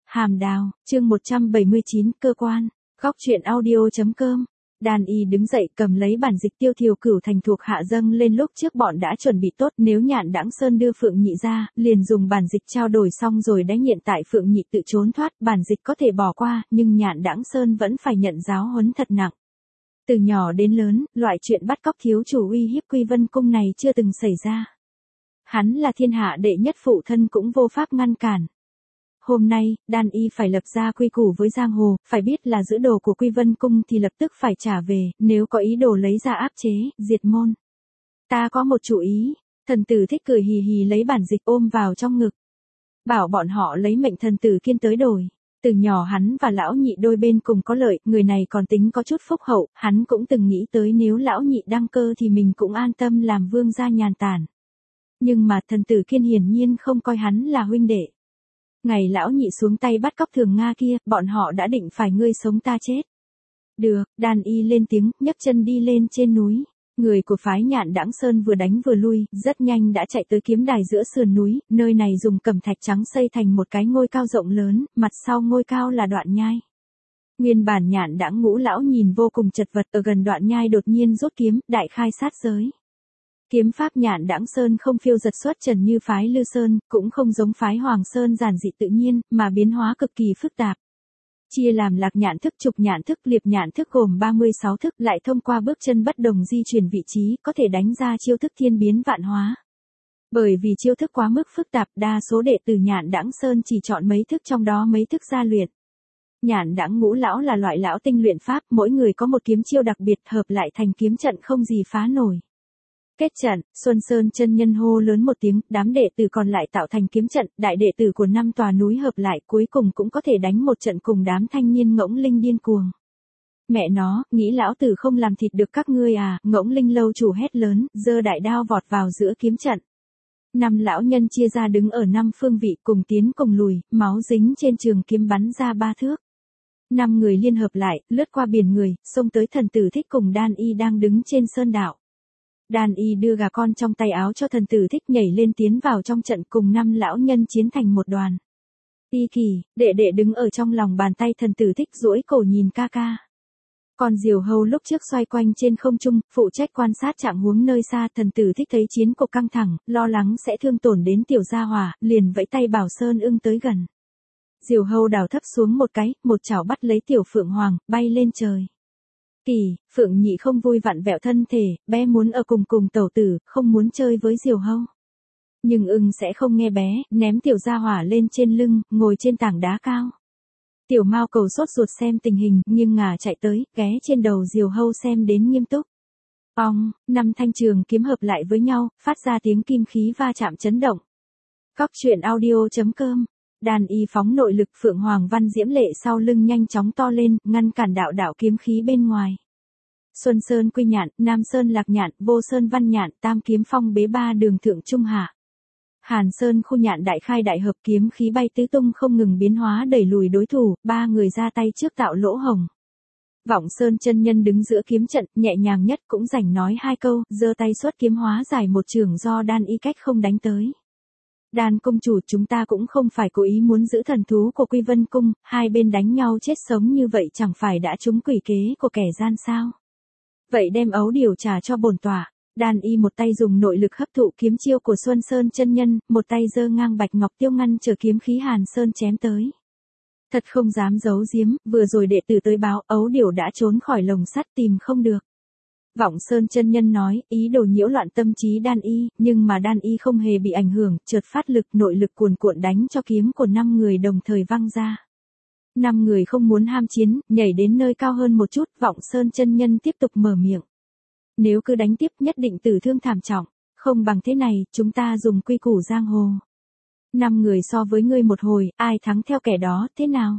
Hàm Đào, chương 179, cơ quan. Góc truyện audio.com. Đan Y đứng dậy cầm lấy bản dịch Tiêu Thiều Cửu Thành thuộc hạ dâng lên lúc trước bọn đã chuẩn bị tốt, nếu Nhạn Đãng Sơn đưa Phượng Nhị ra, liền dùng bản dịch trao đổi xong rồi đánh hiện tại Phượng Nhị tự trốn thoát, bản dịch có thể bỏ qua, nhưng Nhạn Đãng Sơn vẫn phải nhận giáo huấn thật nặng. Từ nhỏ đến lớn, loại chuyện bắt cóc thiếu chủ uy hiếp Quy Vân Cung này chưa từng xảy ra. Hắn là thiên hạ đệ nhất phụ thân cũng vô pháp ngăn cản. Hôm nay, Đan Y phải lập ra quy củ với giang hồ, phải biết là giữ đồ của Quy Vân Cung thì lập tức phải trả về, nếu có ý đồ lấy ra áp chế, diệt môn. Ta có một chủ ý, thần tử Thích cười hì hì lấy bản dịch ôm vào trong ngực. Bảo bọn họ lấy mệnh thần tử Kiên tới đổi. Từ nhỏ hắn và lão nhị đôi bên cùng có lợi, người này còn tính có chút phúc hậu, hắn cũng từng nghĩ tới nếu lão nhị đăng cơ thì mình cũng an tâm làm vương gia nhàn tản. Nhưng mà thần tử Kiên hiển nhiên không coi hắn là huynh đệ. Ngày lão nhị xuống tay bắt cóc Thường Nga kia, bọn họ đã định phải ngươi sống ta chết. Được, Đan Y lên tiếng, nhấc chân đi lên trên núi. Người của phái Nhạn Đãng Sơn vừa đánh vừa lui, rất nhanh đã chạy tới kiếm đài giữa sườn núi, nơi này dùng cẩm thạch trắng xây thành một cái ngôi cao rộng lớn, mặt sau ngôi cao là đoạn nhai. Nguyên bản Nhạn Đãng Ngũ lão nhìn vô cùng chật vật, ở gần đoạn nhai đột nhiên rút kiếm, đại khai sát giới. Kiếm pháp Nhạn Đãng Sơn không phiêu giật xuất trần như phái Lư Sơn, cũng không giống phái Hoàng Sơn giản dị tự nhiên, mà biến hóa cực kỳ phức tạp. Chia làm lạc nhạn thức, trục nhạn thức, liệp nhạn thức gồm 36 thức, lại thông qua bước chân bất đồng di chuyển vị trí, có thể đánh ra chiêu thức thiên biến vạn hóa. Bởi vì chiêu thức quá mức phức tạp, đa số đệ tử Nhạn Đãng Sơn chỉ chọn mấy thức trong đó mấy thức ra luyện. Nhạn Đãng Ngũ lão là loại lão tinh luyện pháp, mỗi người có một kiếm chiêu đặc biệt, hợp lại thành kiếm trận không gì phá nổi. Kết trận, Xuân Sơn chân nhân hô lớn một tiếng, đám đệ tử còn lại tạo thành kiếm trận, đại đệ tử của 5 tòa núi hợp lại, cuối cùng cũng có thể đánh một trận cùng đám thanh niên Ngỗng Linh điên cuồng. Mẹ nó, nghĩ lão tử không làm thịt được các ngươi à, Ngỗng Linh lâu chủ hét lớn, giơ đại đao vọt vào giữa kiếm trận. 5 lão nhân chia ra đứng ở 5 phương vị, cùng tiến cùng lùi, máu dính trên trường kiếm bắn ra 3 thước. 5 người liên hợp lại, lướt qua biển người, xông tới thần tử Thích cùng Đan Y đang đứng trên sơn đạo. Đan Y đưa gà con trong tay áo cho thần tử Thích nhảy lên tiến vào trong trận cùng 5 lão nhân chiến thành một đoàn. Y Kỳ, đệ đệ đứng ở trong lòng bàn tay thần tử Thích duỗi cổ nhìn ca ca. Còn Diều Hâu lúc trước xoay quanh trên không trung, phụ trách quan sát trạng huống nơi xa, thần tử Thích thấy chiến cuộc căng thẳng, lo lắng sẽ thương tổn đến tiểu gia hỏa, liền vẫy tay bảo Sơn Ưng tới gần. Diều Hâu đào thấp xuống một cái, một chảo bắt lấy tiểu Phượng Hoàng, bay lên trời. Kỳ, Phượng Nhị không vui vặn vẹo thân thể, bé muốn ở cùng tẩu tử, không muốn chơi với Diều Hâu. Nhưng Ưng sẽ không nghe bé, ném tiểu gia hỏa lên trên lưng, ngồi trên tảng đá cao. Tiểu Mao Cầu sốt ruột xem tình hình, nghiêng ngả chạy tới, ghé trên đầu Diều Hâu xem đến nghiêm túc. Ong, 5 thanh trường kiếm hợp lại với nhau, phát ra tiếng kim khí va chạm chấn động. Góc truyện audio.com. Đan Y phóng nội lực, Phượng Hoàng Văn diễm lệ sau lưng nhanh chóng to lên, ngăn cản đạo kiếm khí bên ngoài. Xuân Sơn Quy Nhạn, Nam Sơn Lạc Nhạn, Vô Sơn Văn Nhạn, Tam Kiếm Phong bế 3 đường thượng trung hạ. Hàn Sơn Khu Nhạn đại khai đại hợp, kiếm khí bay tứ tung không ngừng biến hóa đẩy lùi đối thủ, 3 người ra tay trước tạo lỗ hồng. Vọng Sơn chân nhân đứng giữa kiếm trận, nhẹ nhàng nhất cũng rảnh nói 2 câu, giơ tay xuất kiếm hóa giải một trường do Đan Y cách không đánh tới. Đan công chủ, chúng ta cũng không phải cố ý muốn giữ thần thú của Quy Vân Cung, hai bên đánh nhau chết sống như vậy chẳng phải đã trúng quỷ kế của kẻ gian sao? Vậy đem ấu điều trả cho bổn tọa. Đan Y một tay dùng nội lực hấp thụ kiếm chiêu của Xuân Sơn chân nhân, một tay giơ ngang bạch ngọc tiêu ngăn trở kiếm khí Hàn Sơn chém tới. Thật không dám giấu giếm, vừa rồi đệ tử tới báo, ấu điều đã trốn khỏi lồng sắt tìm không được. Vọng Sơn chân nhân nói, ý đồ nhiễu loạn tâm trí Đan Y, nhưng mà Đan Y không hề bị ảnh hưởng, chợt phát lực, nội lực cuồn cuộn đánh cho kiếm của 5 người đồng thời văng ra. 5 người không muốn ham chiến, nhảy đến nơi cao hơn một chút, Vọng Sơn chân nhân tiếp tục mở miệng. Nếu cứ đánh tiếp nhất định tử thương thảm trọng, không bằng thế này, chúng ta dùng quy củ giang hồ. 5 người so với ngươi một hồi, ai thắng theo kẻ đó, thế nào?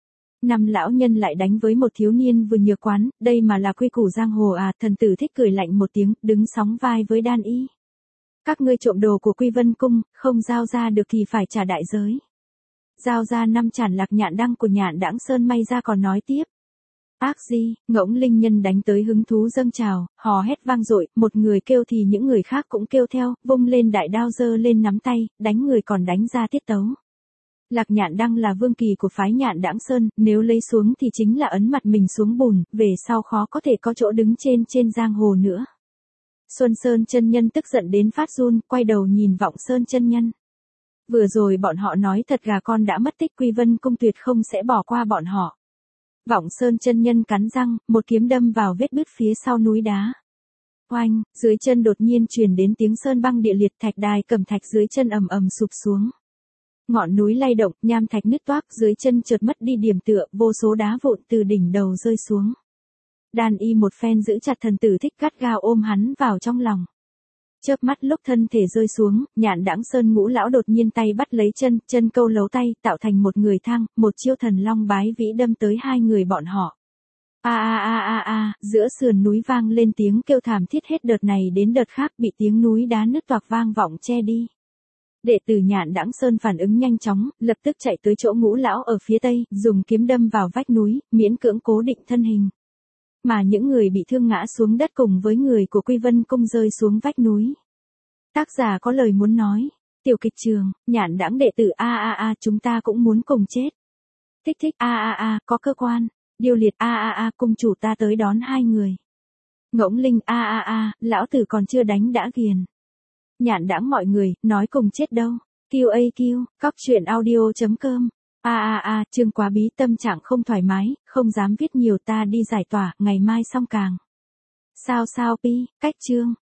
5 lão nhân lại đánh với một thiếu niên vừa nhược quán, đây mà là quy củ giang hồ à, thần tử Thích cười lạnh một tiếng, đứng sóng vai với Đan Y. Các ngươi trộm đồ của Quy Vân Cung, không giao ra được thì phải trả đại giới. Giao ra 5 chản lạc nhạn đăng của Nhạn Đãng Sơn may ra còn nói tiếp. Ác gì, Ngỗng Linh nhân đánh tới hứng thú dâng trào, hò hét vang dội, một người kêu thì những người khác cũng kêu theo, vung lên đại đao giơ lên nắm tay, đánh người còn đánh ra tiết tấu. Lạc Nhạn Đăng là vương kỳ của phái Nhạn Đãng Sơn, nếu lấy xuống thì chính là ấn mặt mình xuống bùn, về sau khó có thể có chỗ đứng trên giang hồ nữa. Xuân Sơn chân nhân tức giận đến phát run, quay đầu nhìn Vọng Sơn chân nhân. Vừa rồi bọn họ nói thật gà con đã mất tích, Quy Vân Cung tuyệt không sẽ bỏ qua bọn họ. Vọng Sơn chân nhân cắn răng, một kiếm đâm vào vết bứt phía sau núi đá. Oanh, dưới chân đột nhiên truyền đến tiếng sơn băng địa liệt, thạch đài cẩm thạch dưới chân ầm ầm sụp xuống. Ngọn núi lay động, nham thạch nứt toác, dưới chân chợt mất đi điểm tựa, vô số đá vụn từ đỉnh đầu rơi xuống. Đàn y một phen giữ chặt thần tử Thích gắt gao ôm hắn vào trong lòng. Chớp mắt lúc thân thể rơi xuống, Nhạn Đãng Sơn Ngũ lão đột nhiên tay bắt lấy chân câu lấu tay, tạo thành một người thang, một chiêu thần long bái vĩ đâm tới hai người bọn họ. Giữa sườn núi vang lên tiếng kêu thảm thiết, hết đợt này đến đợt khác bị tiếng núi đá nứt toạc vang vọng che đi. Đệ tử Nhạn Đãng Sơn phản ứng nhanh chóng, lập tức chạy tới chỗ Ngũ lão ở phía tây, dùng kiếm đâm vào vách núi, miễn cưỡng cố định thân hình. Mà những người bị thương ngã xuống đất cùng với người của Quy Vân Cung rơi xuống vách núi. Tác giả có lời muốn nói, tiểu kịch trường, Nhạn Đãng đệ tử chúng ta cũng muốn cùng chết. Thích thích có cơ quan, Điêu Liệt cung chủ ta tới đón hai người. Ngỗng Linh lão tử còn chưa đánh đã ghiền. Nhạn Đãng mọi người, nói cùng chết đâu. QAQ, cóc truyện audio.com. Chương quá bí, tâm trạng không thoải mái, không dám viết nhiều, ta đi giải tỏa, ngày mai xong càng. Sao pi, cách chương.